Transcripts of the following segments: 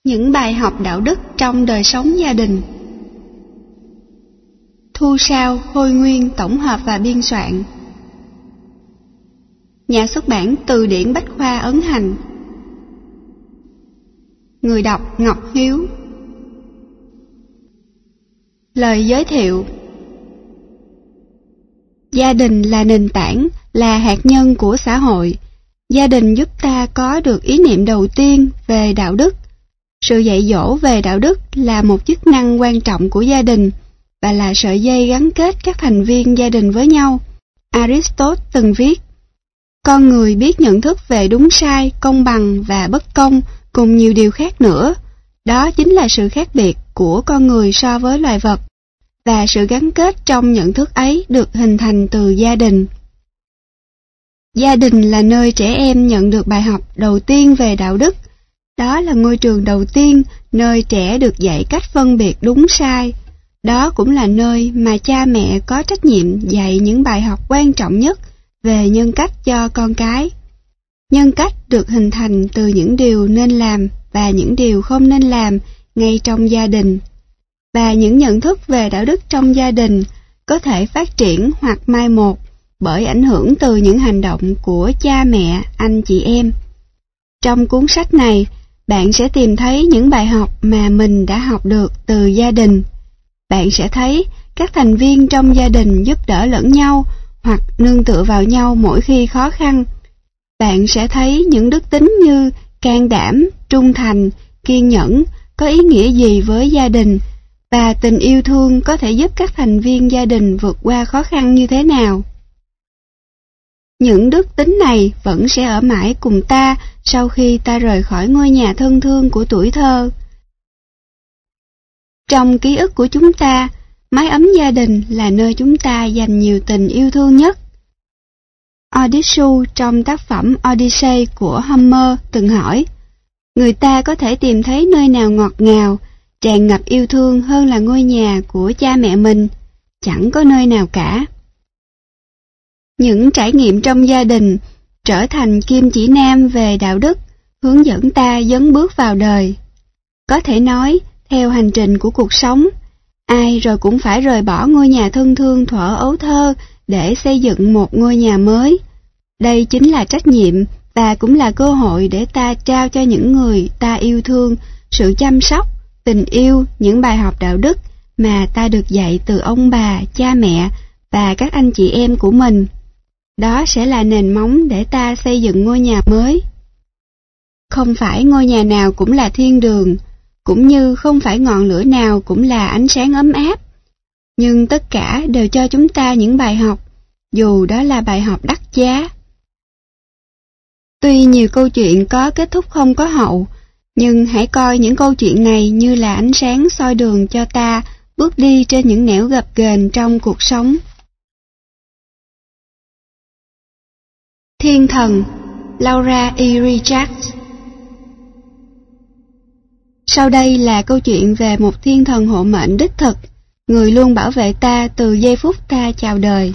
Những bài học đạo đức trong đời sống gia đình. Thu Sao, Khôi Nguyên tổng hợp và biên soạn. Nhà xuất bản Từ điển Bách khoa ấn hành. Người đọc Ngọc Hiếu. Lời giới thiệu. Gia đình là nền tảng, là hạt nhân của xã hội. Gia đình giúp ta có được ý niệm đầu tiên về đạo đức. Sự dạy dỗ về đạo đức là một chức năng quan trọng của gia đình và là sợi dây gắn kết các thành viên gia đình với nhau. Aristotle từng viết, con người biết nhận thức về đúng sai, công bằng và bất công cùng nhiều điều khác nữa. Đó chính là sự khác biệt của con người so với loài vật, và sự gắn kết trong nhận thức ấy được hình thành từ gia đình. Gia đình là nơi trẻ em nhận được bài học đầu tiên về đạo đức. Đó là ngôi trường đầu tiên nơi trẻ được dạy cách phân biệt đúng sai. Đó cũng là nơi mà cha mẹ có trách nhiệm dạy những bài học quan trọng nhất về nhân cách cho con cái. Nhân cách được hình thành từ những điều nên làm và những điều không nên làm ngay trong gia đình. Và những nhận thức về đạo đức trong gia đình có thể phát triển hoặc mai một bởi ảnh hưởng từ những hành động của cha mẹ, anh chị em. Trong cuốn sách này, bạn sẽ tìm thấy những bài học mà mình đã học được từ gia đình. Bạn sẽ thấy các thành viên trong gia đình giúp đỡ lẫn nhau hoặc nương tựa vào nhau mỗi khi khó khăn. Bạn sẽ thấy những đức tính như can đảm, trung thành, kiên nhẫn có ý nghĩa gì với gia đình, và tình yêu thương có thể giúp các thành viên gia đình vượt qua khó khăn như thế nào. Những đức tính này vẫn sẽ ở mãi cùng ta sau khi ta rời khỏi ngôi nhà thân thương của tuổi thơ. Trong ký ức của chúng ta, mái ấm gia đình là nơi chúng ta dành nhiều tình yêu thương nhất. Odysseus trong tác phẩm Odyssey của Homer từng hỏi, người ta có thể tìm thấy nơi nào ngọt ngào, tràn ngập yêu thương hơn là ngôi nhà của cha mẹ mình? Chẳng có nơi nào cả. Những trải nghiệm trong gia đình trở thành kim chỉ nam về đạo đức, hướng dẫn ta dấn bước vào đời. Có thể nói, theo hành trình của cuộc sống, ai rồi cũng phải rời bỏ ngôi nhà thân thương thuở ấu thơ để xây dựng một ngôi nhà mới. Đây chính là trách nhiệm và cũng là cơ hội để ta trao cho những người ta yêu thương sự chăm sóc, tình yêu, những bài học đạo đức mà ta được dạy từ ông bà, cha mẹ và các anh chị em của mình. Đó sẽ là nền móng để ta xây dựng ngôi nhà mới. Không phải ngôi nhà nào cũng là thiên đường, cũng như không phải ngọn lửa nào cũng là ánh sáng ấm áp. Nhưng tất cả đều cho chúng ta những bài học, dù đó là bài học đắt giá. Tuy nhiều câu chuyện có kết thúc không có hậu, nhưng hãy coi những câu chuyện này như là ánh sáng soi đường cho ta bước đi trên những nẻo gập ghềnh trong cuộc sống. Thiên thần, Laura E. Richards. Sau đây là câu chuyện về một thiên thần hộ mệnh đích thực, người luôn bảo vệ ta từ giây phút ta chào đời.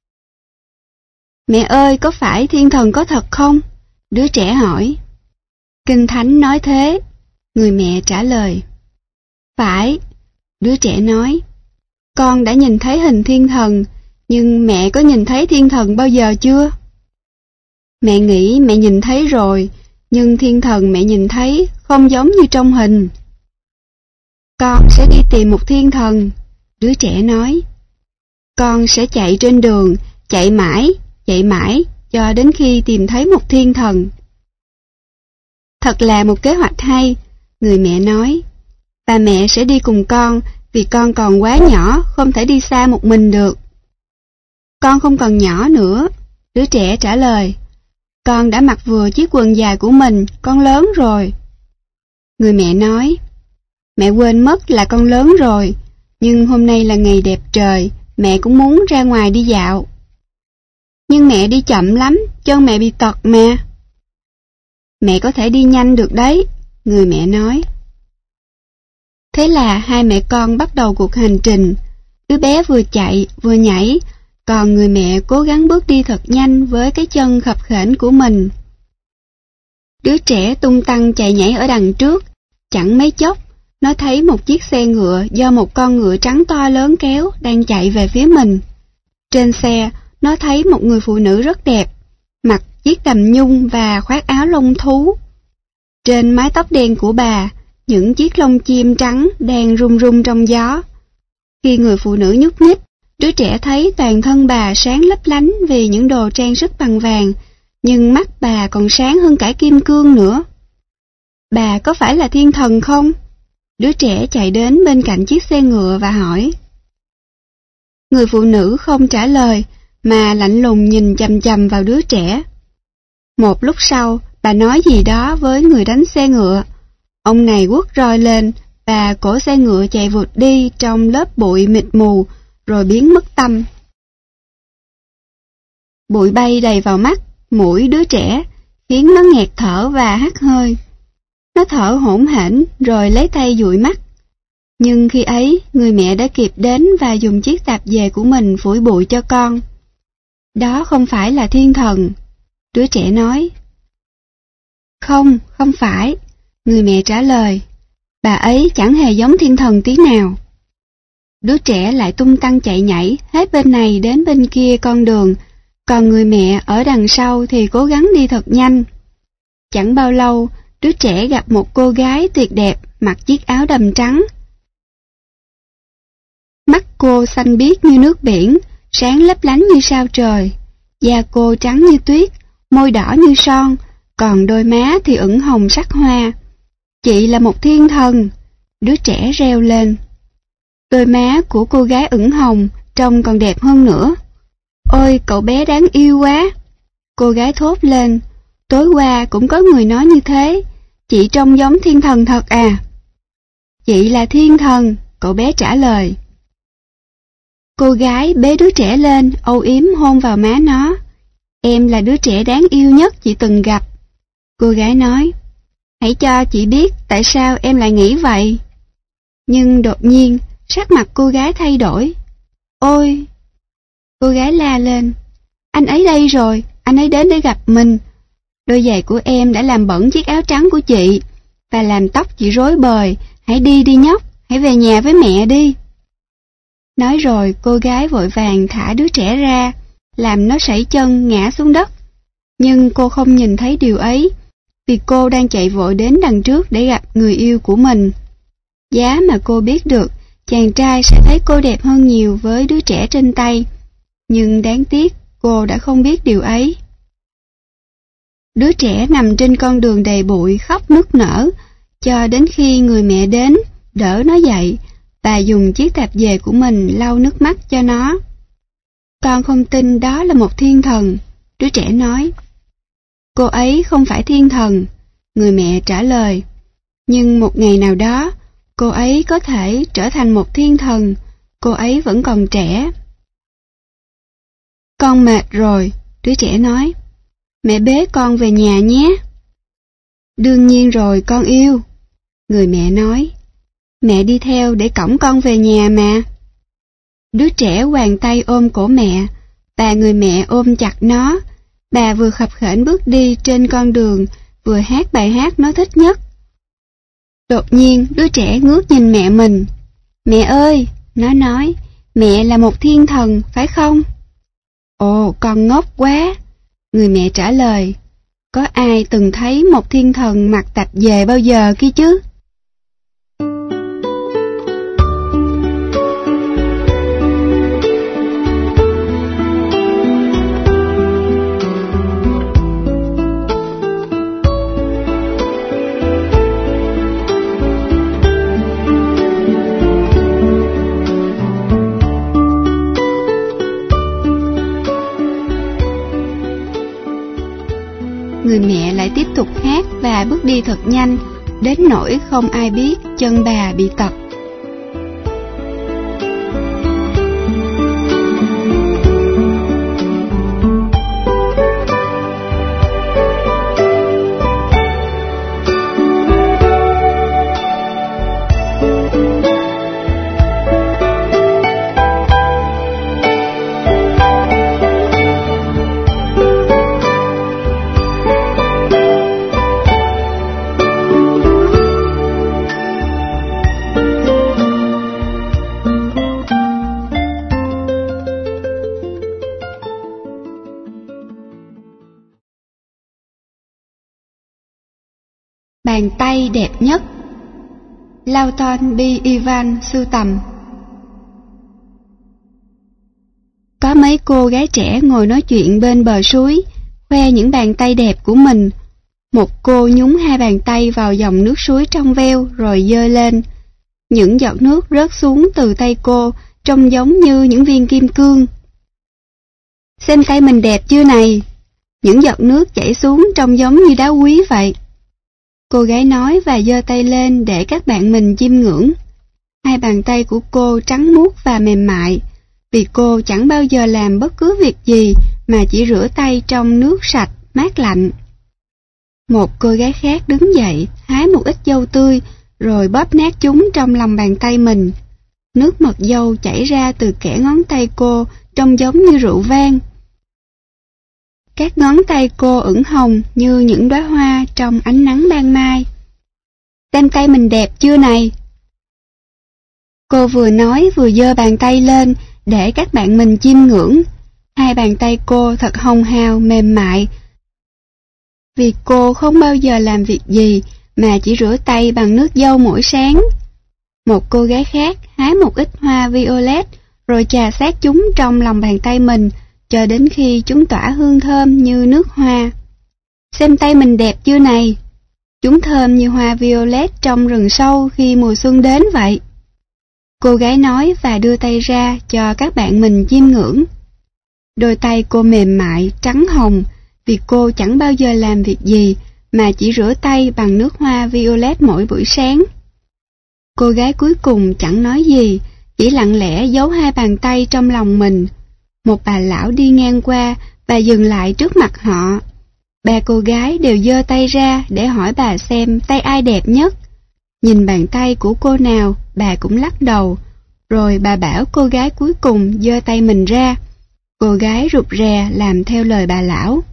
Mẹ ơi, có phải thiên thần có thật không? Đứa trẻ hỏi. Kinh Thánh nói thế, người mẹ trả lời. Phải, đứa trẻ nói. Con đã nhìn thấy hình thiên thần, nhưng mẹ có nhìn thấy thiên thần bao giờ chưa? Mẹ nghĩ mẹ nhìn thấy rồi, nhưng thiên thần mẹ nhìn thấy không giống như trong hình. Con sẽ đi tìm một thiên thần, đứa trẻ nói. Con sẽ chạy trên đường, chạy mãi, cho đến khi tìm thấy một thiên thần. Thật là một kế hoạch hay, người mẹ nói. Và mẹ sẽ đi cùng con vì con còn quá nhỏ, không thể đi xa một mình được. Con không còn nhỏ nữa, đứa trẻ trả lời. Con đã mặc vừa chiếc quần dài của mình, con lớn rồi. Người mẹ nói. Mẹ quên mất là con lớn rồi, nhưng hôm nay là ngày đẹp trời, mẹ cũng muốn ra ngoài đi dạo. Nhưng mẹ đi chậm lắm, chân mẹ bị tật mà. Mẹ có thể đi nhanh được đấy, người mẹ nói. Thế là hai mẹ con bắt đầu cuộc hành trình. Đứa bé vừa chạy vừa nhảy, còn người mẹ cố gắng bước đi thật nhanh với cái chân khập khểnh của mình. Đứa trẻ tung tăng chạy nhảy ở đằng trước, Chẳng mấy chốc, nó thấy một chiếc xe ngựa do một con ngựa trắng to lớn kéo đang chạy về phía mình. Trên xe, nó thấy một người phụ nữ rất đẹp, mặc chiếc đầm nhung và khoác áo lông thú. Trên mái tóc đen của bà, những chiếc lông chim trắng đang rung rung trong gió. Khi người phụ nữ nhúc nhích, đứa trẻ thấy toàn thân bà sáng lấp lánh vì những đồ trang sức bằng vàng, nhưng mắt bà còn sáng hơn cả kim cương nữa. Bà có phải là thiên thần không? Đứa trẻ chạy đến bên cạnh chiếc xe ngựa và hỏi. Người phụ nữ không trả lời, mà lạnh lùng nhìn chằm chằm vào đứa trẻ. Một lúc sau, bà nói gì đó với người đánh xe ngựa. Ông này quất roi lên, và cổ xe ngựa chạy vụt đi trong lớp bụi mịt mù, rồi biến mất tăm. Bụi bay đầy vào mắt, mũi đứa trẻ, khiến nó nghẹt thở và hắt hơi. Nó thở hổn hển rồi lấy tay dụi mắt. Nhưng khi ấy, người mẹ đã kịp đến và dùng chiếc tạp dề của mình phủi bụi cho con. Đó không phải là thiên thần, đứa trẻ nói. Không, không phải, người mẹ trả lời. Bà ấy chẳng hề giống thiên thần tí nào. Đứa trẻ lại tung tăng chạy nhảy hết bên này đến bên kia con đường, còn người mẹ ở đằng sau thì cố gắng đi thật nhanh. Chẳng bao lâu, đứa trẻ gặp một cô gái tuyệt đẹp mặc chiếc áo đầm trắng. Mắt cô xanh biếc như nước biển, sáng lấp lánh như sao trời. Da cô trắng như tuyết, môi đỏ như son, còn đôi má thì ửng hồng sắc hoa. Chị là một thiên thần, đứa trẻ reo lên. Đôi má của cô gái ửng hồng, trông còn đẹp hơn nữa. Ôi, cậu bé đáng yêu quá! Cô gái thốt lên. Tối qua cũng có người nói như thế. Chị trông giống thiên thần thật à? Chị là thiên thần, cậu bé trả lời. Cô gái bế đứa trẻ lên, âu yếm hôn vào má nó. Em là đứa trẻ đáng yêu nhất chị từng gặp. Cô gái nói. Hãy cho chị biết tại sao em lại nghĩ vậy. Nhưng đột nhiên, sắc mặt cô gái thay đổi. Ôi! Cô gái la lên. Anh ấy đây rồi, anh ấy đến để gặp mình. Đôi giày của em đã làm bẩn chiếc áo trắng của chị, và làm tóc chị rối bời. Hãy đi đi nhóc, hãy về nhà với mẹ đi. Nói rồi cô gái vội vàng thả đứa trẻ ra, làm nó sẩy chân ngã xuống đất. Nhưng cô không nhìn thấy điều ấy, vì cô đang chạy vội đến đằng trước để gặp người yêu của mình. Giá mà cô biết được, chàng trai sẽ thấy cô đẹp hơn nhiều với đứa trẻ trên tay. Nhưng đáng tiếc, cô đã không biết điều ấy. Đứa trẻ nằm trên con đường đầy bụi khóc nức nở, cho đến khi người mẹ đến, đỡ nó dậy, và dùng chiếc tạp dề của mình lau nước mắt cho nó. Con không tin đó là một thiên thần, đứa trẻ nói. Cô ấy không phải thiên thần, người mẹ trả lời. Nhưng một ngày nào đó, cô ấy có thể trở thành một thiên thần, cô ấy vẫn còn trẻ. Con mệt rồi, đứa trẻ nói. Mẹ bế con về nhà nhé. Đương nhiên rồi con yêu, người mẹ nói. Mẹ đi theo để cõng con về nhà mà. Đứa trẻ choàng tay ôm cổ mẹ, và người mẹ ôm chặt nó. Bà vừa khập khểnh bước đi trên con đường, vừa hát bài hát nó thích nhất. Đột nhiên đứa trẻ ngước nhìn mẹ mình. Mẹ ơi, nó nói, mẹ là một thiên thần, phải không? Ồ, con ngốc quá, người mẹ trả lời. Có ai từng thấy một thiên thần mặc tạp dề bao giờ kia chứ? Người mẹ lại tiếp tục hát và bước đi thật nhanh, đến nỗi không ai biết chân bà bị tật. bàn tay đẹp nhất. Lawton B. Evans sưu tầm. Có mấy cô gái trẻ ngồi nói chuyện bên bờ suối, khoe những bàn tay đẹp của mình. Một cô nhúng hai bàn tay vào dòng nước suối trong veo rồi giơ lên. Những giọt nước rớt xuống từ tay cô trông giống như những viên kim cương. Xem tay mình đẹp chưa này? Những giọt nước chảy xuống trông giống như đá quý vậy. Cô gái nói và giơ tay lên để các bạn mình chiêm ngưỡng. Hai bàn tay của cô trắng muốt và mềm mại, vì cô chẳng bao giờ làm bất cứ việc gì mà chỉ rửa tay trong nước sạch, mát lạnh. Một cô gái khác đứng dậy, hái một ít dâu tươi, rồi bóp nát chúng trong lòng bàn tay mình. Nước mật dâu chảy ra từ kẽ ngón tay cô, trông giống như rượu vang. Các ngón tay cô ửng hồng như những đóa hoa trong ánh nắng ban mai. Xem tay mình đẹp chưa này? Cô vừa nói vừa giơ bàn tay lên để các bạn mình chiêm ngưỡng. Hai bàn tay cô thật hồng hào, mềm mại, vì cô không bao giờ làm việc gì mà chỉ rửa tay bằng nước dâu mỗi sáng. Một cô gái khác hái một ít hoa violet rồi chà sát chúng trong lòng bàn tay mình cho đến khi chúng tỏa hương thơm như nước hoa. Xem tay mình đẹp chưa này? Chúng thơm như hoa violet trong rừng sâu khi mùa xuân đến vậy. Cô gái nói và đưa tay ra cho các bạn mình chiêm ngưỡng. Đôi tay cô mềm mại, trắng hồng, vì cô chẳng bao giờ làm việc gì mà chỉ rửa tay bằng nước hoa violet mỗi buổi sáng. Cô gái cuối cùng chẳng nói gì, chỉ lặng lẽ giấu hai bàn tay trong lòng mình. Một bà lão đi ngang qua và dừng lại trước mặt họ. Ba cô gái đều giơ tay ra để hỏi bà xem tay ai đẹp nhất. Nhìn bàn tay của cô nào, bà cũng lắc đầu. Rồi bà bảo cô gái cuối cùng giơ tay mình ra. Cô gái rụt rè làm theo lời bà lão.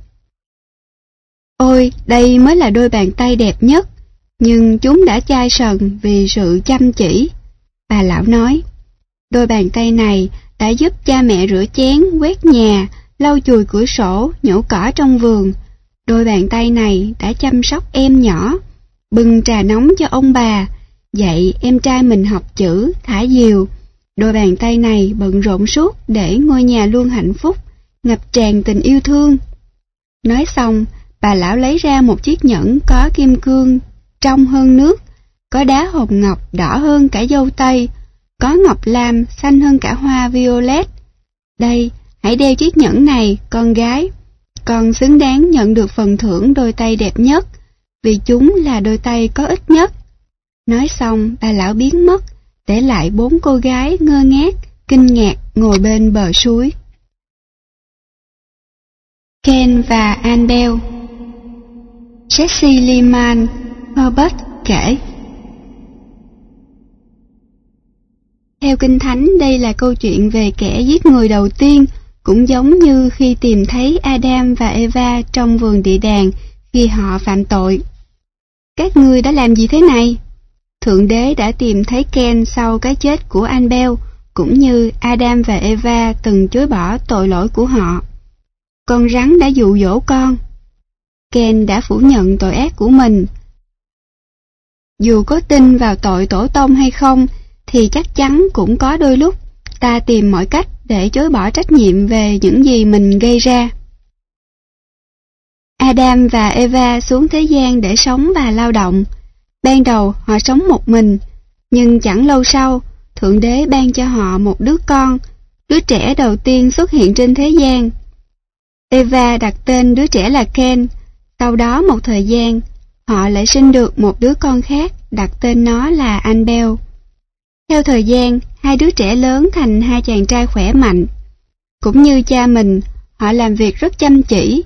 Ôi, đây mới là đôi bàn tay đẹp nhất, nhưng chúng đã chai sần vì sự chăm chỉ. Bà lão nói, đôi bàn tay này đã giúp cha mẹ rửa chén, quét nhà, lau chùi cửa sổ, nhổ cỏ trong vườn. Đôi bàn tay này đã chăm sóc em nhỏ, bưng trà nóng cho ông bà, dạy em trai mình học chữ, thả diều. Đôi bàn tay này bận rộn suốt để ngôi nhà luôn hạnh phúc, ngập tràn tình yêu thương. Nói xong, bà lão lấy ra một chiếc nhẫn có kim cương trong hơn nước, có đá hồng ngọc đỏ hơn cả dâu tây, có ngọc lam xanh hơn cả hoa violet. Đây, hãy đeo chiếc nhẫn này, con gái. Con xứng đáng nhận được phần thưởng đôi tay đẹp nhất, vì chúng là đôi tay có ích nhất. Nói xong, bà lão biến mất, để lại bốn cô gái ngơ ngác, kinh ngạc ngồi bên bờ suối. Ken và Annabelle. Cecily Mann, Herbert kể. Theo Kinh Thánh, đây là câu chuyện về kẻ giết người đầu tiên, cũng giống như khi tìm thấy Adam và Eva trong vườn địa đàng khi họ phạm tội. Các ngươi đã làm gì thế này? Thượng đế đã tìm thấy Ken sau cái chết của Annabelle, cũng như Adam và Eva từng chối bỏ tội lỗi của họ. Con rắn đã dụ dỗ con. Ken đã phủ nhận tội ác của mình. Dù có tin vào tội tổ tông hay không, thì chắc chắn cũng có đôi lúc ta tìm mọi cách để chối bỏ trách nhiệm về những gì mình gây ra. Adam và Eva xuống thế gian để sống và lao động. Ban đầu họ sống một mình, nhưng chẳng lâu sau, Thượng Đế ban cho họ một đứa con, đứa trẻ đầu tiên xuất hiện trên thế gian. Eva đặt tên đứa trẻ là Ken. Sau đó một thời gian, họ lại sinh được một đứa con khác, đặt tên nó là Annabelle. Theo thời gian, hai đứa trẻ lớn thành hai chàng trai khỏe mạnh. Cũng như cha mình, họ làm việc rất chăm chỉ.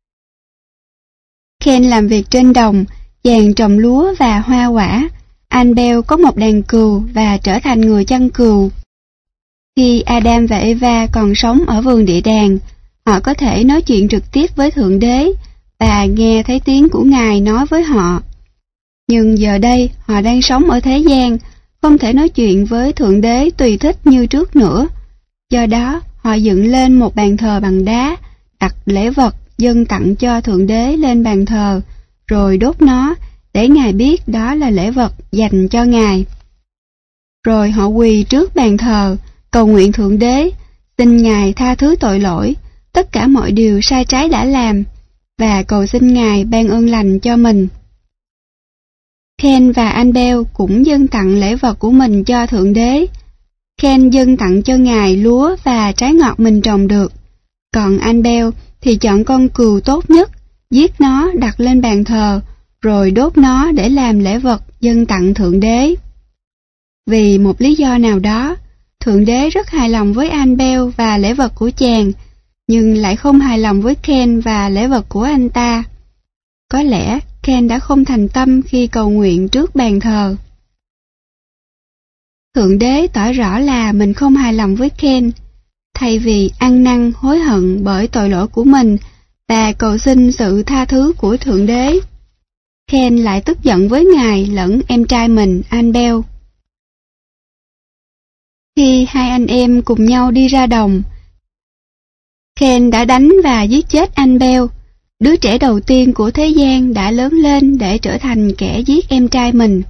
Ken làm việc trên đồng, chàng trồng lúa và hoa quả. Annabelle có một đàn cừu và trở thành người chăn cừu. Khi Adam và Eva còn sống ở vườn địa đàng, họ có thể nói chuyện trực tiếp với Thượng Đế và nghe thấy tiếng của Ngài nói với họ. Nhưng giờ đây họ đang sống ở thế gian, không thể nói chuyện với Thượng Đế tùy thích như trước nữa. Do đó, họ dựng lên một bàn thờ bằng đá, đặt lễ vật dâng tặng cho Thượng Đế lên bàn thờ, rồi đốt nó để Ngài biết đó là lễ vật dành cho Ngài. Rồi họ quỳ trước bàn thờ, cầu nguyện Thượng Đế, xin Ngài tha thứ tội lỗi, tất cả mọi điều sai trái đã làm, và cầu xin Ngài ban ơn lành cho mình. Ken và Annabel cũng dâng tặng lễ vật của mình cho Thượng Đế. Ken dâng tặng cho Ngài lúa và trái ngọt mình trồng được, còn Annabel thì chọn con cừu tốt nhất, giết nó đặt lên bàn thờ, rồi đốt nó để làm lễ vật dâng tặng Thượng Đế. Vì một lý do nào đó, Thượng Đế rất hài lòng với Annabel và lễ vật của chàng, nhưng lại không hài lòng với Ken và lễ vật của anh ta. Có lẽ Ken đã không thành tâm khi cầu nguyện trước bàn thờ. Thượng Đế tỏ rõ là mình không hài lòng với Ken. Thay vì ăn năn hối hận bởi tội lỗi của mình và cầu xin sự tha thứ của Thượng Đế, Ken lại tức giận với Ngài lẫn em trai mình Annabel. Khi hai anh em cùng nhau đi ra đồng, Ken đã đánh và giết chết Annabel, đứa trẻ đầu tiên của thế gian đã lớn lên để trở thành kẻ giết em trai mình.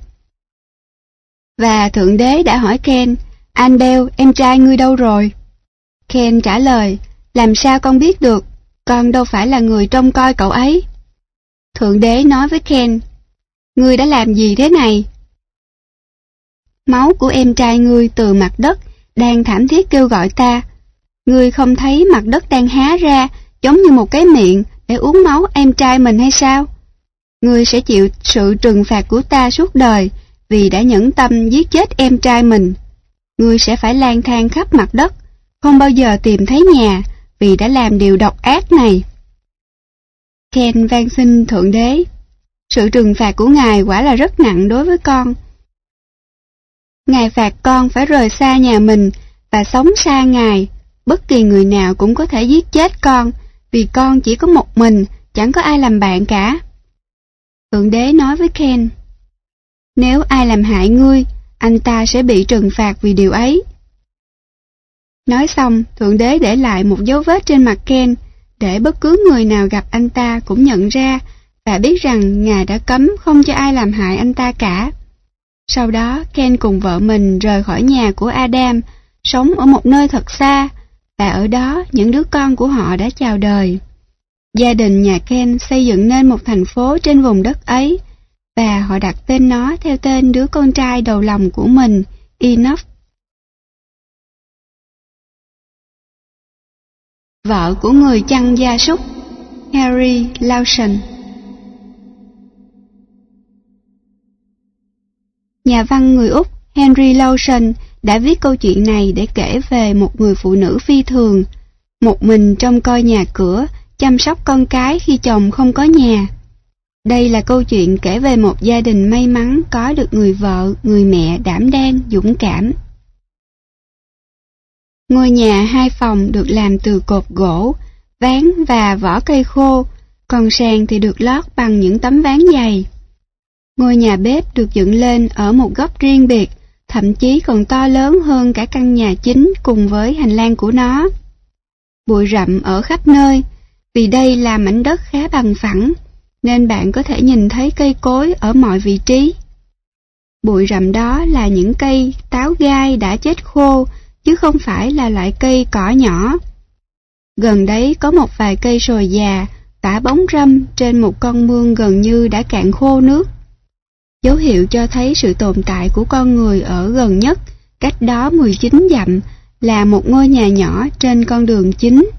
Và Thượng Đế đã hỏi Ken, Annabel, em trai ngươi đâu rồi? Ken trả lời, làm sao con biết được, con đâu phải là người trông coi cậu ấy. Thượng Đế nói với Ken, ngươi đã làm gì thế này? Máu của em trai ngươi từ mặt đất đang thảm thiết kêu gọi ta. Ngươi không thấy mặt đất đang há ra giống như một cái miệng để uống máu em trai mình hay sao? Ngươi sẽ chịu sự trừng phạt của ta suốt đời vì đã nhẫn tâm giết chết em trai mình. Ngươi sẽ phải lang thang khắp mặt đất, không bao giờ tìm thấy nhà vì đã làm điều độc ác này. Ken van xin Thượng Đế. Sự trừng phạt của Ngài quả là rất nặng đối với con. Ngài phạt con phải rời xa nhà mình và sống xa Ngài. Bất kỳ người nào cũng có thể giết chết con, vì con chỉ có một mình, chẳng có ai làm bạn cả. Thượng Đế nói với Ken, nếu ai làm hại ngươi, anh ta sẽ bị trừng phạt vì điều ấy. Nói xong, Thượng Đế để lại một dấu vết trên mặt Ken, để bất cứ người nào gặp anh ta cũng nhận ra và biết rằng Ngài đã cấm không cho ai làm hại anh ta cả. Sau đó, Ken cùng vợ mình rời khỏi nhà của Adam, sống ở một nơi thật xa, và ở đó những đứa con của họ đã chào đời. Gia đình nhà Ken xây dựng nên một thành phố trên vùng đất ấy, và họ đặt tên nó theo tên đứa con trai đầu lòng của mình, Enoch. Vợ của người chăn gia súc, Henry Lawson. Nhà văn người Úc Henry Lawson đã viết câu chuyện này để kể về một người phụ nữ phi thường, một mình trông coi nhà cửa, chăm sóc con cái khi chồng không có nhà. Đây là câu chuyện kể về một gia đình may mắn có được người vợ, người mẹ đảm đang, dũng cảm. Ngôi nhà 2 phòng được làm từ cột gỗ, ván và vỏ cây khô, còn sàn thì được lót bằng những tấm ván dày. Ngôi nhà bếp được dựng lên ở một góc riêng biệt, thậm chí còn to lớn hơn cả căn nhà chính cùng với hành lang của nó. Bụi rậm ở khắp nơi, vì đây là mảnh đất khá bằng phẳng, nên bạn có thể nhìn thấy cây cối ở mọi vị trí. Bụi rậm đó là những cây táo gai đã chết khô, chứ không phải là loại cây cỏ nhỏ. Gần đấy có một vài cây sồi già, tả bóng râm trên một con mương gần như đã cạn khô nước. Dấu hiệu cho thấy sự tồn tại của con người ở gần nhất, cách đó 19 dặm, là một ngôi nhà nhỏ trên con đường chính.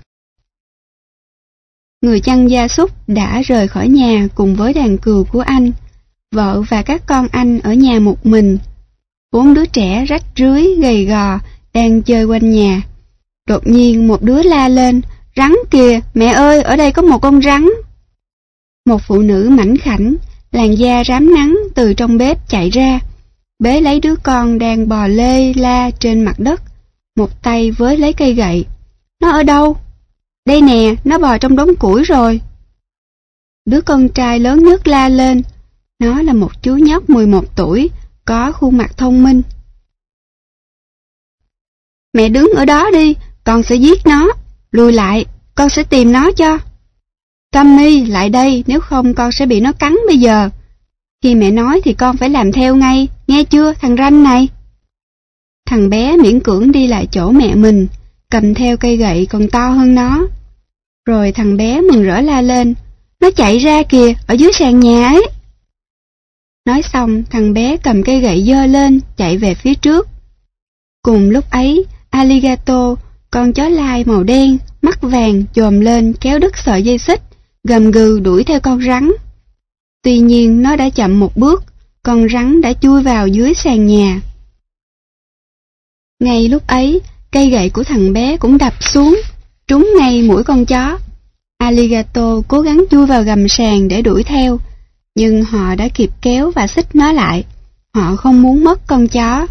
Người chăn gia súc đã rời khỏi nhà cùng với đàn cừu của anh. Vợ và các con anh ở nhà một mình. 4 đứa trẻ rách rưới, gầy gò, đang chơi quanh nhà. Đột nhiên một đứa la lên, rắn kìa, mẹ ơi, ở đây có một con rắn. Một phụ nữ mảnh khảnh, làn da rám nắng từ trong bếp chạy ra, bế lấy đứa con đang bò lê la trên mặt đất, một tay với lấy cây gậy. Nó ở đâu? Đây nè, nó bò trong đống củi rồi. Đứa con trai lớn nhất la lên. Nó là một chú nhóc 11 tuổi, có khuôn mặt thông minh. Mẹ đứng ở đó đi, con sẽ giết nó. Lùi lại, con sẽ tìm nó cho. Tommy, lại đây, nếu không con sẽ bị nó cắn bây giờ. Khi mẹ nói thì con phải làm theo ngay, nghe chưa thằng ranh này? Thằng bé miễn cưỡng đi lại chỗ mẹ mình, cầm theo cây gậy còn to hơn nó. Rồi thằng bé mừng rỡ la lên, nó chạy ra kìa, ở dưới sàn nhà ấy. Nói xong, thằng bé cầm cây gậy giơ lên, chạy về phía trước. Cùng lúc ấy, Alligator, con chó lai màu đen, mắt vàng chồm lên kéo đứt sợi dây xích, gầm gừ đuổi theo con rắn. Tuy nhiên nó đã chậm một bước, con rắn đã chui vào dưới sàn nhà. Ngay lúc ấy, cây gậy của thằng bé cũng đập xuống, trúng ngay mũi con chó. Alligator cố gắng chui vào gầm sàn để đuổi theo, nhưng họ đã kịp kéo và xích nó lại. Họ không muốn mất con chó.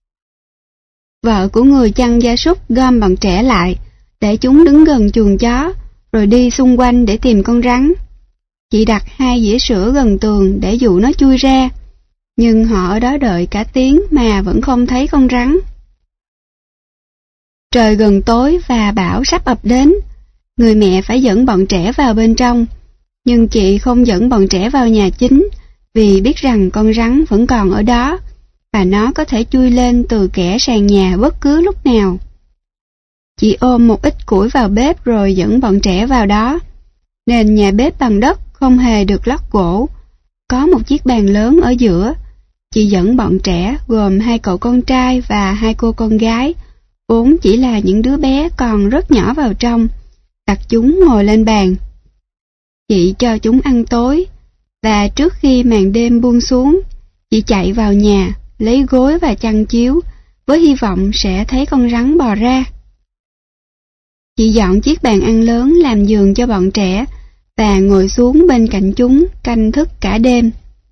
Vợ của người chăn gia súc gom bọn trẻ lại, để chúng đứng gần chuồng chó, rồi đi xung quanh để tìm con rắn. Chị đặt 2 dĩa sữa gần tường để dụ nó chui ra, nhưng họ ở đó đợi cả tiếng mà vẫn không thấy con rắn. Trời gần tối và bão sắp ập đến. Người mẹ phải dẫn bọn trẻ vào bên trong, nhưng chị không dẫn bọn trẻ vào nhà chính vì biết rằng con rắn vẫn còn ở đó và nó có thể chui lên từ kẽ sàn nhà bất cứ lúc nào. Chị ôm một ít củi vào bếp rồi dẫn bọn trẻ vào đó. Nền nhà bếp bằng đất không hề được lót gỗ, có một chiếc bàn lớn ở giữa. Chị dẫn bọn trẻ gồm 2 cậu con trai và 2 cô con gái, vốn chỉ là những đứa bé còn rất nhỏ vào trong, đặt chúng ngồi lên bàn. Chị cho chúng ăn tối, và trước khi màn đêm buông xuống, chị chạy vào nhà, lấy gối và chăn chiếu, với hy vọng sẽ thấy con rắn bò ra. Chị dọn chiếc bàn ăn lớn làm giường cho bọn trẻ, và ngồi xuống bên cạnh chúng, canh thức cả đêm.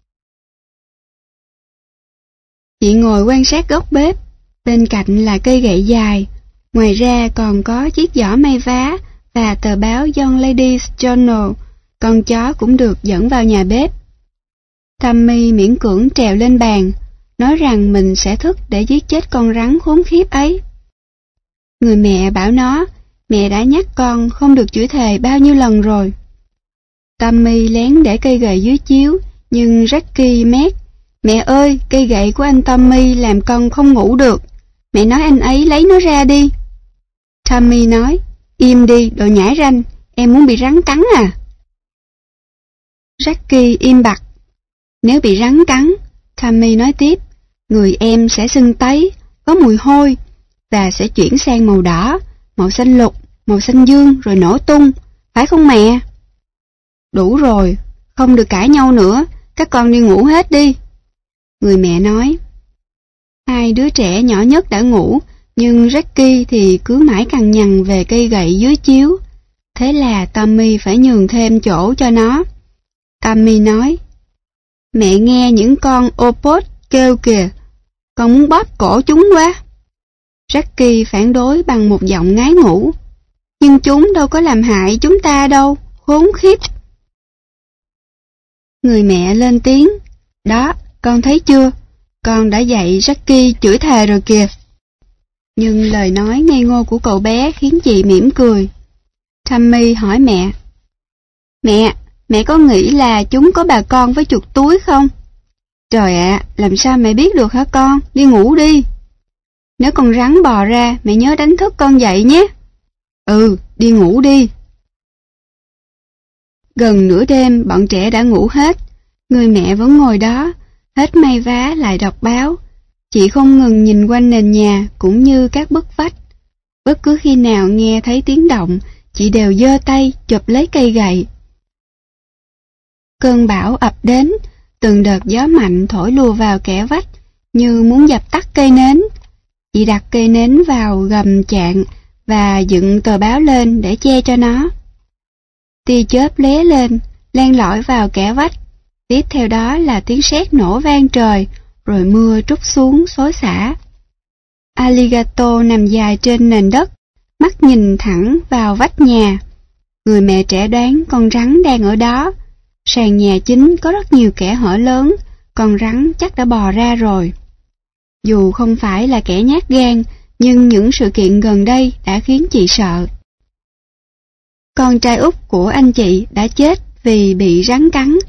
Chị ngồi quan sát góc bếp, bên cạnh là cây gậy dài, ngoài ra còn có chiếc giỏ may vá và tờ báo Young Ladies Journal. Con chó cũng được dẫn vào nhà bếp. Tommy miễn cưỡng trèo lên bàn, nói rằng mình sẽ thức để giết chết con rắn khốn khiếp ấy. Người mẹ bảo nó, mẹ đã nhắc con không được chửi thề bao nhiêu lần rồi. Tommy lén để cây gậy dưới chiếu, nhưng Jackie mét, mẹ ơi, cây gậy của anh Tommy làm con không ngủ được, mẹ nói anh ấy lấy nó ra đi. Tommy nói, im đi, đồ nhãi ranh, em muốn bị rắn cắn à? Jackie im bặt. Nếu bị rắn cắn, Tommy nói tiếp, người em sẽ sưng tấy, có mùi hôi, và sẽ chuyển sang màu đỏ, màu xanh lục, màu xanh dương rồi nổ tung, phải không mẹ? Đủ rồi, không được cãi nhau nữa, các con đi ngủ hết đi. Người mẹ nói. 2 đứa trẻ nhỏ nhất đã ngủ, nhưng Jackie thì cứ mãi cằn nhằn về cây gậy dưới chiếu. Thế là Tommy phải nhường thêm chỗ cho nó. Tommy nói, mẹ nghe những con opot kêu kìa, con muốn bóp cổ chúng quá. Jackie phản đối bằng một giọng ngái ngủ, nhưng chúng đâu có làm hại chúng ta đâu, khốn khiếp. Người mẹ lên tiếng, đó, con thấy chưa, con đã dạy Jackie chửi thề rồi kìa. Nhưng lời nói ngây ngô của cậu bé khiến chị mỉm cười. Tommy hỏi mẹ, mẹ có nghĩ là chúng có bà con với chuột túi không? Trời ạ, làm sao mẹ biết được hả con, đi ngủ đi. Nếu con rắn bò ra, mẹ nhớ đánh thức con dậy nhé. Ừ, đi ngủ đi. Gần nửa đêm bọn trẻ đã ngủ hết, người mẹ vẫn ngồi đó, hết may vá lại đọc báo. Chị không ngừng nhìn quanh nền nhà cũng như các bức vách. Bất cứ khi nào nghe thấy tiếng động, chị đều giơ tay chụp lấy cây gậy. Cơn bão ập đến, từng đợt gió mạnh thổi lùa vào kẽ vách như muốn dập tắt cây nến. Chị đặt cây nến vào gầm chạn và dựng tờ báo lên để che cho nó. Tia chớp lóe lên, len lỏi vào kẽ vách. Tiếp theo đó là tiếng sét nổ vang trời, rồi mưa trút xuống xối xả. Alligator nằm dài trên nền đất, mắt nhìn thẳng vào vách nhà. Người mẹ trẻ đoán con rắn đang ở đó. Sàn nhà chính có rất nhiều kẽ hở lớn, con rắn chắc đã bò ra rồi. Dù không phải là kẻ nhát gan, nhưng những sự kiện gần đây đã khiến chị sợ. Con trai út của anh chị đã chết vì bị rắn cắn.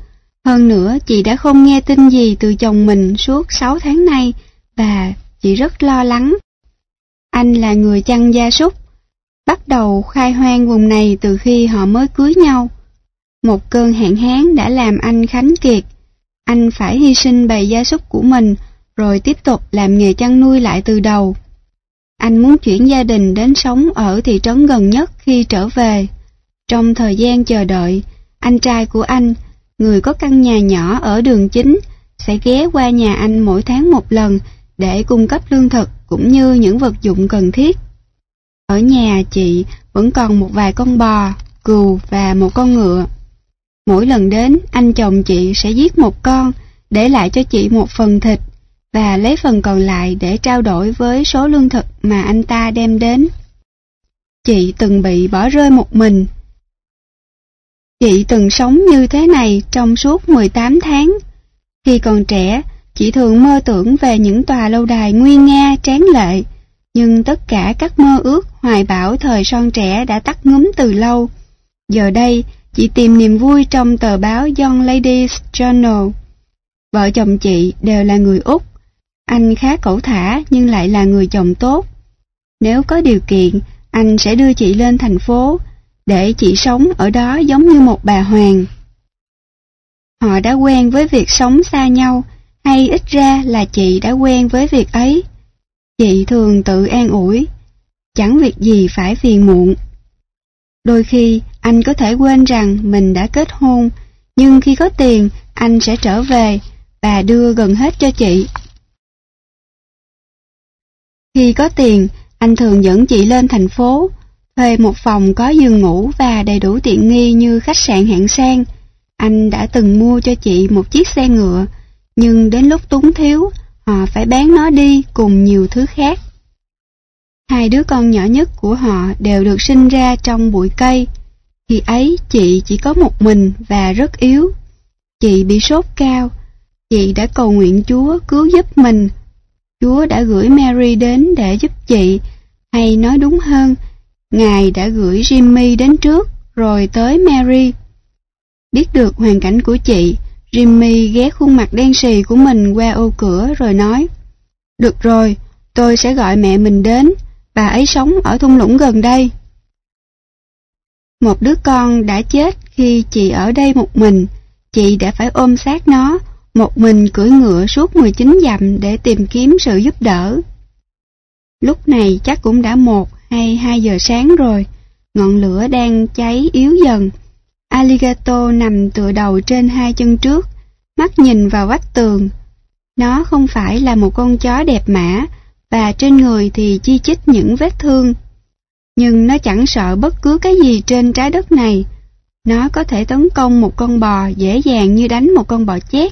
Hơn nữa, chị đã không nghe tin gì từ chồng mình suốt 6 tháng nay và chị rất lo lắng. Anh là người chăn gia súc, bắt đầu khai hoang vùng này từ khi họ mới cưới nhau. Một cơn hạn hán đã làm anh khánh kiệt. Anh phải hy sinh bầy gia súc của mình rồi tiếp tục làm nghề chăn nuôi lại từ đầu. Anh muốn chuyển gia đình đến sống ở thị trấn gần nhất khi trở về. Trong thời gian chờ đợi, anh trai của anh, người có căn nhà nhỏ ở đường chính, sẽ ghé qua nhà anh mỗi tháng một lần để cung cấp lương thực cũng như những vật dụng cần thiết. Ở nhà chị vẫn còn một vài con bò, cừu và một con ngựa. Mỗi lần đến, anh chồng chị sẽ giết một con, để lại cho chị một phần thịt, và lấy phần còn lại để trao đổi với số lương thực mà anh ta đem đến. Chị từng bị bỏ rơi một mình. Chị từng sống như thế này trong suốt 18 tháng. Khi còn trẻ, chị thường mơ tưởng về những tòa lâu đài nguy nga tráng lệ, nhưng tất cả các mơ ước hoài bão thời son trẻ đã tắt ngúm từ lâu. Giờ đây, chị tìm niềm vui trong tờ báo Young Ladies Journal. Vợ chồng chị đều là người Úc. Anh khá cẩu thả nhưng lại là người chồng tốt. Nếu có điều kiện, anh sẽ đưa chị lên thành phố, để chị sống ở đó giống như một bà hoàng. Họ đã quen với việc sống xa nhau, hay ít ra là chị đã quen với việc ấy. Chị thường tự an ủi, chẳng việc gì phải phiền muộn. Đôi khi, anh có thể quên rằng mình đã kết hôn, nhưng khi có tiền, anh sẽ trở về và đưa gần hết cho chị. Khi có tiền, anh thường dẫn chị lên thành phố, thuê một phòng có giường ngủ và đầy đủ tiện nghi như khách sạn hạng sang. Anh đã từng mua cho chị một chiếc xe ngựa, nhưng đến lúc túng thiếu, họ phải bán nó đi cùng nhiều thứ khác. Hai đứa con nhỏ nhất của họ đều được sinh ra trong bụi cây. Khi ấy chị chỉ có một mình và rất yếu. Chị bị sốt cao. Chị đã cầu nguyện Chúa cứu giúp mình. Chúa đã gửi Mary đến để giúp chị, hay nói đúng hơn, Ngài đã gửi Jimmy đến trước, rồi tới Mary. Biết được hoàn cảnh của chị, Jimmy ghé khuôn mặt đen sì của mình qua ô cửa rồi nói, "Được rồi, tôi sẽ gọi mẹ mình đến, bà ấy sống ở thung lũng gần đây." Một đứa con đã chết khi chị ở đây một mình, chị đã phải ôm xác nó, một mình cưỡi ngựa suốt 19 dặm để tìm kiếm sự giúp đỡ. Lúc này chắc cũng đã 1 hay 2 giờ sáng rồi, ngọn lửa đang cháy yếu dần. Alligator nằm tựa đầu trên 2 chân trước, mắt nhìn vào vách tường. Nó không phải là một con chó đẹp mã, và trên người thì chi chít những vết thương. Nhưng nó chẳng sợ bất cứ cái gì trên trái đất này. Nó có thể tấn công một con bò dễ dàng như đánh một con bò chét.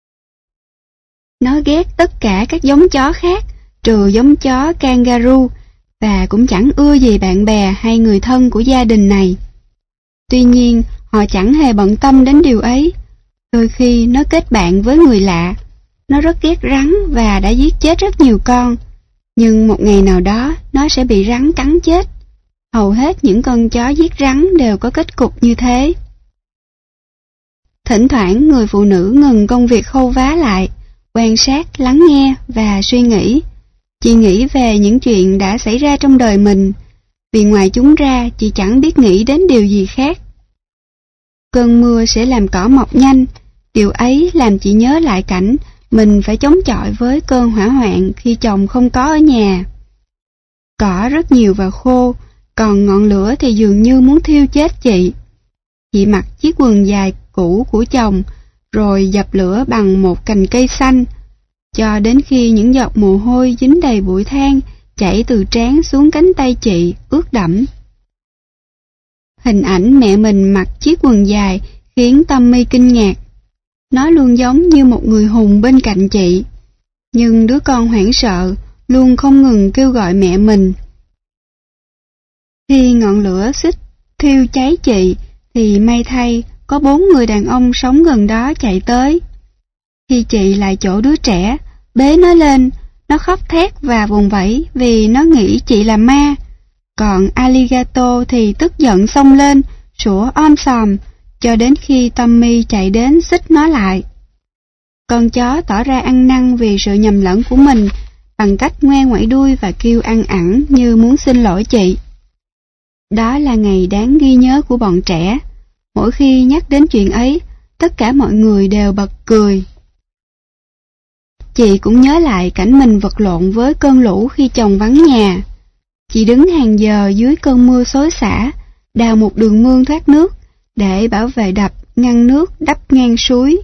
Nó ghét tất cả các giống chó khác, trừ giống chó kangaroo, và cũng chẳng ưa gì bạn bè hay người thân của gia đình này. Tuy nhiên, họ chẳng hề bận tâm đến điều ấy. Đôi khi nó kết bạn với người lạ. Nó rất ghét rắn và đã giết chết rất nhiều con. Nhưng một ngày nào đó, nó sẽ bị rắn cắn chết. Hầu hết những con chó giết rắn đều có kết cục như thế. Thỉnh thoảng người phụ nữ ngừng công việc khâu vá lại, quan sát, lắng nghe và suy nghĩ. Chị nghĩ về những chuyện đã xảy ra trong đời mình, vì ngoài chúng ra chị chẳng biết nghĩ đến điều gì khác. Cơn mưa sẽ làm cỏ mọc nhanh, điều ấy làm chị nhớ lại cảnh mình phải chống chọi với cơn hỏa hoạn khi chồng không có ở nhà. Cỏ rất nhiều và khô, còn ngọn lửa thì dường như muốn thiêu chết chị. Chị mặc chiếc quần dài cũ của chồng, rồi dập lửa bằng một cành cây xanh, cho đến khi những giọt mồ hôi dính đầy bụi than chảy từ trán xuống cánh tay chị ướt đẫm. Hình ảnh mẹ mình mặc chiếc quần dài khiến Tommy kinh ngạc. Nó luôn giống như một người hùng bên cạnh chị. Nhưng đứa con hoảng sợ luôn không ngừng kêu gọi mẹ mình. Khi ngọn lửa xích thiêu cháy chị thì may thay có 4 người đàn ông sống gần đó chạy tới. Khi chị lại chỗ đứa trẻ, bế nó lên, nó khóc thét và vùng vẫy vì nó nghĩ chị là ma. Còn Alligator thì tức giận xông lên, sủa om sòm, cho đến khi Tommy chạy đến xích nó lại. Con chó tỏ ra ăn năn vì sự nhầm lẫn của mình bằng cách ngoe ngoẩy đuôi và kêu ăn ẳng như muốn xin lỗi chị. Đó là ngày đáng ghi nhớ của bọn trẻ. Mỗi khi nhắc đến chuyện ấy, tất cả mọi người đều bật cười. Chị cũng nhớ lại cảnh mình vật lộn với cơn lũ khi chồng vắng nhà. Chị đứng hàng giờ dưới cơn mưa xối xả, đào một đường mương thoát nước để bảo vệ đập, ngăn nước đắp ngang suối.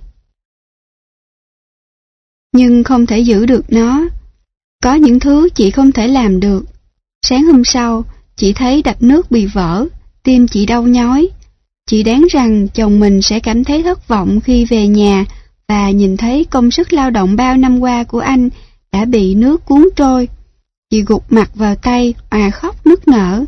Nhưng không thể giữ được nó. Có những thứ chị không thể làm được. Sáng hôm sau, chị thấy đập nước bị vỡ, tim chị đau nhói. Chị đoán rằng chồng mình sẽ cảm thấy thất vọng khi về nhà và nhìn thấy công sức lao động bao năm qua của anh đã bị nước cuốn trôi. Chị gục mặt vào tay, òa khóc nức nở.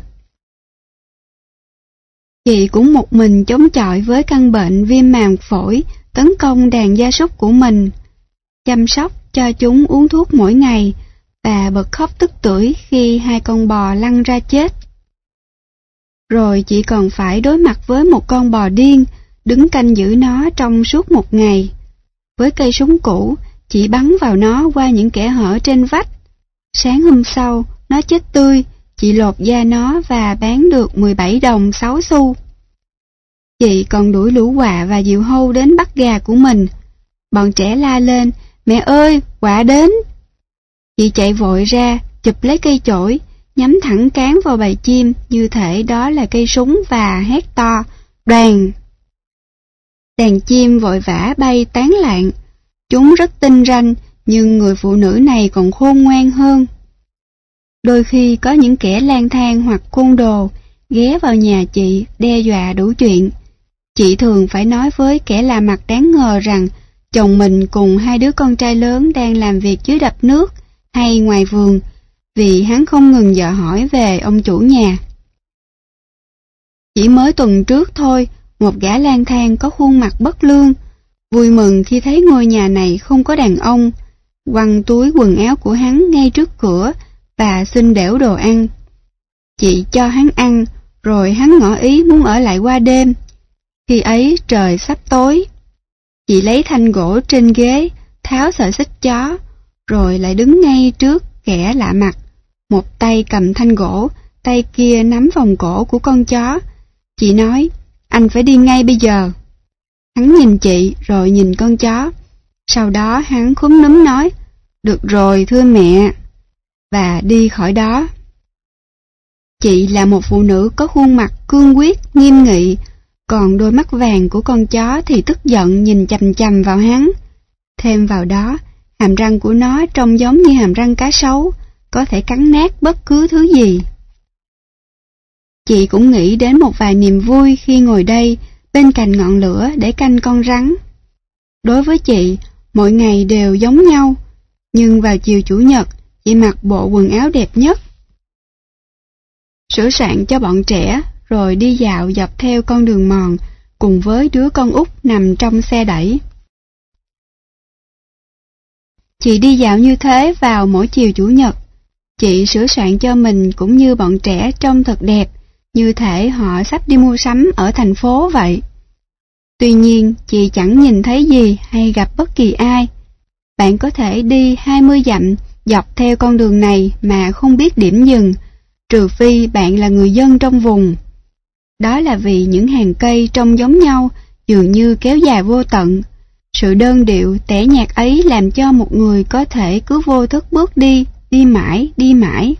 Chị cũng một mình chống chọi với căn bệnh viêm màng phổi tấn công đàn gia súc của mình, chăm sóc cho chúng uống thuốc mỗi ngày và bật khóc tức tưởi khi 2 con bò lăn ra chết. Rồi chị còn phải đối mặt với một con bò điên, đứng canh giữ nó trong suốt một ngày. Với cây súng cũ, chị bắn vào nó qua những kẽ hở trên vách. Sáng hôm sau, nó chết tươi, chị lột da nó và bán được 17 đồng 6 xu. Chị còn đuổi lũ quạ và diều hâu đến bắt gà của mình. Bọn trẻ la lên, mẹ ơi, quạ đến! Chị chạy vội ra, chụp lấy cây chổi, nhắm thẳng cán vào bầy chim như thể đó là cây súng và hét to, đoàn! Đàn chim vội vã bay tán loạn. Chúng rất tinh ranh, nhưng người phụ nữ này còn khôn ngoan hơn. Đôi khi có những kẻ lang thang hoặc côn đồ ghé vào nhà chị đe dọa đủ chuyện. Chị thường phải nói với kẻ lạ mặt đáng ngờ rằng chồng mình cùng 2 đứa con trai lớn đang làm việc dưới đập nước hay ngoài vườn, vì hắn không ngừng dò hỏi về ông chủ nhà. Chỉ mới tuần trước thôi, một gã lang thang có khuôn mặt bất lương, vui mừng khi thấy ngôi nhà này không có đàn ông, quăng túi quần áo của hắn ngay trước cửa và xin đẽo đồ ăn. Chị cho hắn ăn, rồi hắn ngỏ ý muốn ở lại qua đêm. Khi ấy trời sắp tối. Chị lấy thanh gỗ trên ghế, tháo sợi xích chó, rồi lại đứng ngay trước kẻ lạ mặt. Một tay cầm thanh gỗ, tay kia nắm vòng cổ của con chó. Chị nói, anh phải đi ngay bây giờ. Hắn nhìn chị rồi nhìn con chó. Sau đó hắn khúm núm nói, được rồi thưa mẹ, và đi khỏi đó. Chị là một phụ nữ có khuôn mặt cương quyết, nghiêm nghị, còn đôi mắt vàng của con chó thì tức giận nhìn chằm chằm vào hắn. Thêm vào đó, hàm răng của nó trông giống như hàm răng cá sấu, có thể cắn nát bất cứ thứ gì. Chị cũng nghĩ đến một vài niềm vui khi ngồi đây bên cạnh ngọn lửa để canh con rắn. Đối với chị, mỗi ngày đều giống nhau, nhưng vào chiều Chủ nhật, chị mặc bộ quần áo đẹp nhất, sửa soạn cho bọn trẻ, rồi đi dạo dọc theo con đường mòn cùng với đứa con út nằm trong xe đẩy. Chị đi dạo như thế vào mỗi chiều Chủ nhật. Chị sửa soạn cho mình cũng như bọn trẻ trông thật đẹp, như thể họ sắp đi mua sắm ở thành phố vậy. Tuy nhiên, chị chẳng nhìn thấy gì hay gặp bất kỳ ai. Bạn có thể đi 20 dặm dọc theo con đường này mà không biết điểm dừng, trừ phi bạn là người dân trong vùng. Đó là vì những hàng cây trông giống nhau dường như kéo dài vô tận. Sự đơn điệu, tẻ nhạt ấy làm cho một người có thể cứ vô thức bước đi, đi mãi, đi mãi.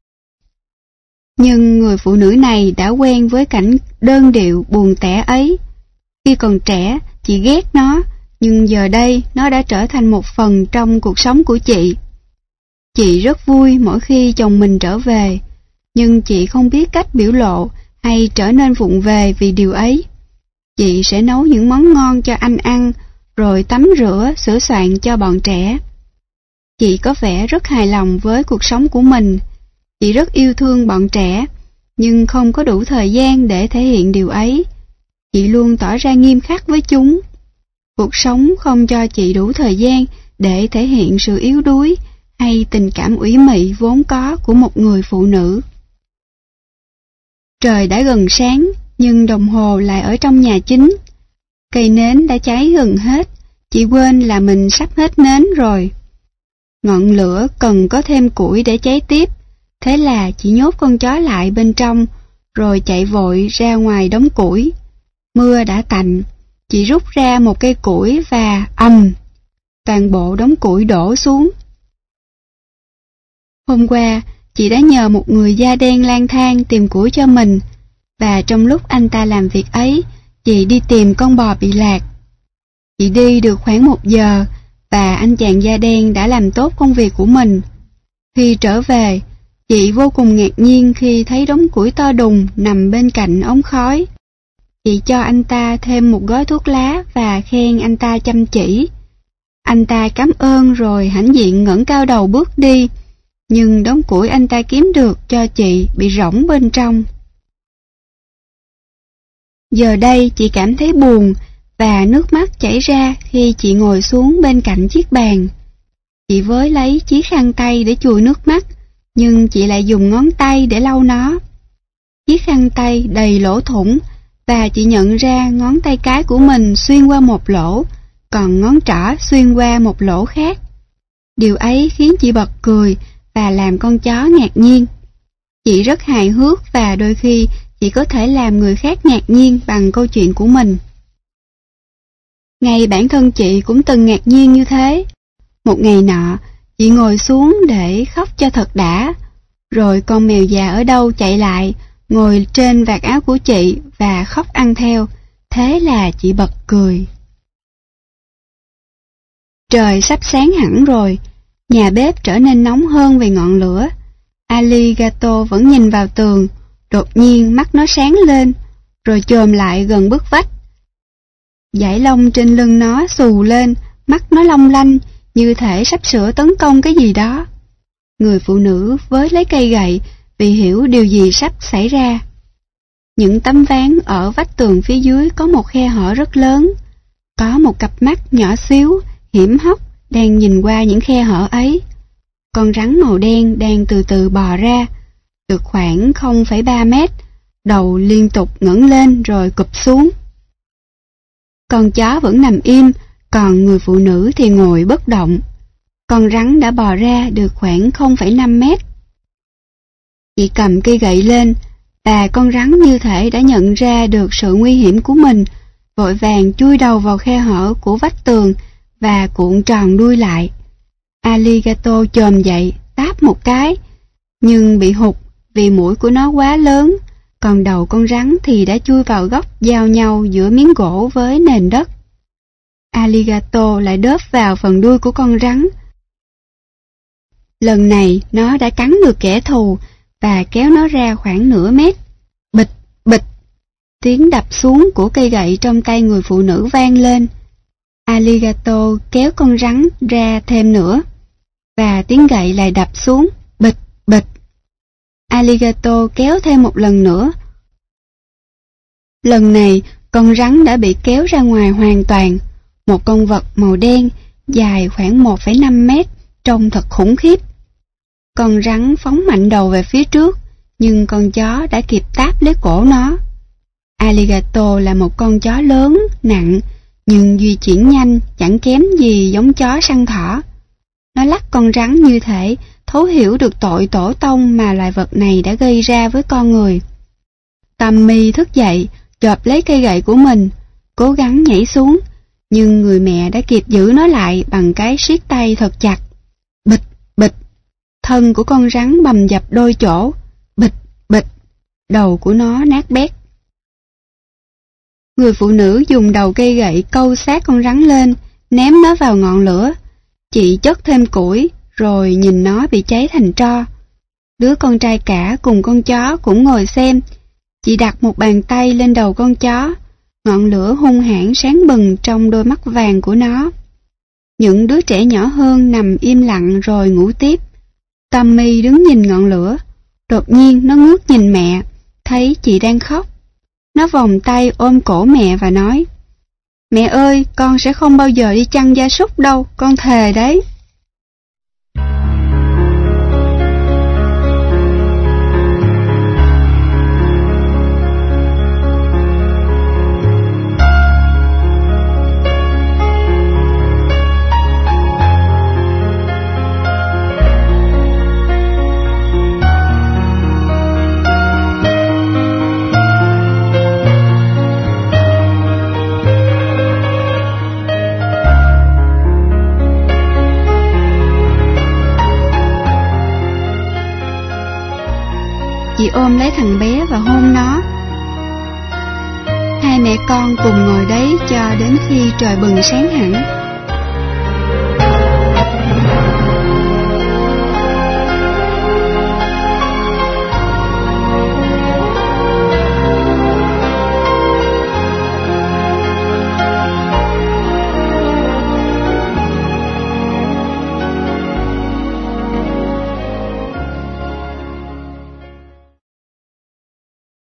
Nhưng người phụ nữ này đã quen với cảnh đơn điệu, buồn tẻ ấy. Khi còn trẻ, chị ghét nó, nhưng giờ đây nó đã trở thành một phần trong cuộc sống của chị. Chị rất vui mỗi khi chồng mình trở về, nhưng chị không biết cách biểu lộ hay trở nên vụng về vì điều ấy. Chị sẽ nấu những món ngon cho anh ăn, rồi tắm rửa, sửa soạn cho bọn trẻ. Chị có vẻ rất hài lòng với cuộc sống của mình. Chị rất yêu thương bọn trẻ, nhưng không có đủ thời gian để thể hiện điều ấy. Chị luôn tỏ ra nghiêm khắc với chúng. Cuộc sống không cho chị đủ thời gian để thể hiện sự yếu đuối hay tình cảm ủy mị vốn có của một người phụ nữ. Trời đã gần sáng, nhưng đồng hồ lại ở trong nhà chính. Cây nến đã cháy gần hết, chị quên là mình sắp hết nến rồi. Ngọn lửa cần có thêm củi để cháy tiếp, thế là chị nhốt con chó lại bên trong, rồi chạy vội ra ngoài đống củi. Mưa đã tạnh, chị rút ra một cây củi và toàn bộ đống củi đổ xuống. Hôm qua, chị đã nhờ một người da đen lang thang tìm củi cho mình, và trong lúc anh ta làm việc ấy, chị đi tìm con bò bị lạc. Chị đi được khoảng 1 giờ, và anh chàng da đen đã làm tốt công việc của mình. Khi trở về, chị vô cùng ngạc nhiên khi thấy đống củi to đùng nằm bên cạnh ống khói. Chị cho anh ta thêm một gói thuốc lá và khen anh ta chăm chỉ. Anh ta cảm ơn rồi hãnh diện ngẩng cao đầu bước đi, nhưng đống củi anh ta kiếm được cho chị bị rỗng bên trong. Giờ đây chị cảm thấy buồn và nước mắt chảy ra khi chị ngồi xuống bên cạnh chiếc bàn. Chị với lấy chiếc khăn tay để chùi nước mắt, nhưng chị lại dùng ngón tay để lau nó. Chiếc khăn tay đầy lỗ thủng, và chị nhận ra ngón tay cái của mình xuyên qua một lỗ, còn ngón trỏ xuyên qua một lỗ khác. Điều ấy khiến chị bật cười và làm con chó ngạc nhiên. Chị rất hài hước và đôi khi chị có thể làm người khác ngạc nhiên bằng câu chuyện của mình. Ngay bản thân chị cũng từng ngạc nhiên như thế. Một ngày nọ, chị ngồi xuống để khóc cho thật đã, rồi con mèo già ở đâu chạy lại, ngồi trên vạt áo của chị và khóc ăn theo. Thế là chị bật cười. Trời sắp sáng hẳn rồi, nhà bếp trở nên nóng hơn vì ngọn lửa. Alligator vẫn nhìn vào tường, đột nhiên mắt nó sáng lên, rồi chồm lại gần bức vách. Dải lông trên lưng nó xù lên, mắt nó long lanh, như thể sắp sửa tấn công cái gì đó. Người phụ nữ với lấy cây gậy vì hiểu điều gì sắp xảy ra. Những tấm ván ở vách tường phía dưới có một khe hở rất lớn. Có một cặp mắt nhỏ xíu, hiểm hóc đang nhìn qua những khe hở ấy. Con rắn màu đen đang từ từ bò ra, được khoảng 0,3 mét, đầu liên tục ngẩng lên rồi cụp xuống. Con chó vẫn nằm im, còn người phụ nữ thì ngồi bất động. Con rắn đã bò ra được khoảng 0,5 mét. Chị cầm cây gậy lên, và con rắn như thể đã nhận ra được sự nguy hiểm của mình, vội vàng chui đầu vào khe hở của vách tường và cuộn tròn đuôi lại. Alligator chồm dậy, táp một cái, nhưng bị hụt vì mũi của nó quá lớn, còn đầu con rắn thì đã chui vào góc giao nhau giữa miếng gỗ với nền đất. Alligator lại đớp vào phần đuôi của con rắn. Lần này nó đã cắn được kẻ thù và kéo nó ra khoảng nửa mét. Bịch, bịch, tiếng đập xuống của cây gậy trong tay người phụ nữ vang lên. Alligator kéo con rắn ra thêm nữa, và tiếng gậy lại đập xuống, bịch, bịch. Alligator kéo thêm một lần nữa. Lần này, con rắn đã bị kéo ra ngoài hoàn toàn. Một con vật màu đen, dài khoảng 1,5 mét, trông thật khủng khiếp. Con rắn phóng mạnh đầu về phía trước, nhưng con chó đã kịp táp lấy cổ nó. Alligator là một con chó lớn, nặng, nhưng di chuyển nhanh, chẳng kém gì giống chó săn thỏ. Nó lắc con rắn như thể thấu hiểu được tội tổ tông mà loài vật này đã gây ra với con người. Tommy thức dậy, chộp lấy cây gậy của mình, cố gắng nhảy xuống, nhưng người mẹ đã kịp giữ nó lại bằng cái siết tay thật chặt. Bịch, bịch, thân của con rắn bầm dập đôi chỗ, bịch, bịch, đầu của nó nát bét. Người phụ nữ dùng đầu cây gậy câu sát con rắn lên, ném nó vào ngọn lửa. Chị chất thêm củi, rồi nhìn nó bị cháy thành tro. Đứa con trai cả cùng con chó cũng ngồi xem. Chị đặt một bàn tay lên đầu con chó, ngọn lửa hung hãn sáng bừng trong đôi mắt vàng của nó. Những đứa trẻ nhỏ hơn nằm im lặng rồi ngủ tiếp. Tommy đứng nhìn ngọn lửa. Đột nhiên nó ngước nhìn mẹ, thấy chị đang khóc. Nó vòng tay ôm cổ mẹ và nói: "Mẹ ơi, con sẽ không bao giờ đi chăn gia súc đâu, con thề đấy." ôm lấy thằng bé và hôn nó. Hai mẹ con cùng ngồi đấy cho đến khi trời bừng sáng hẳn.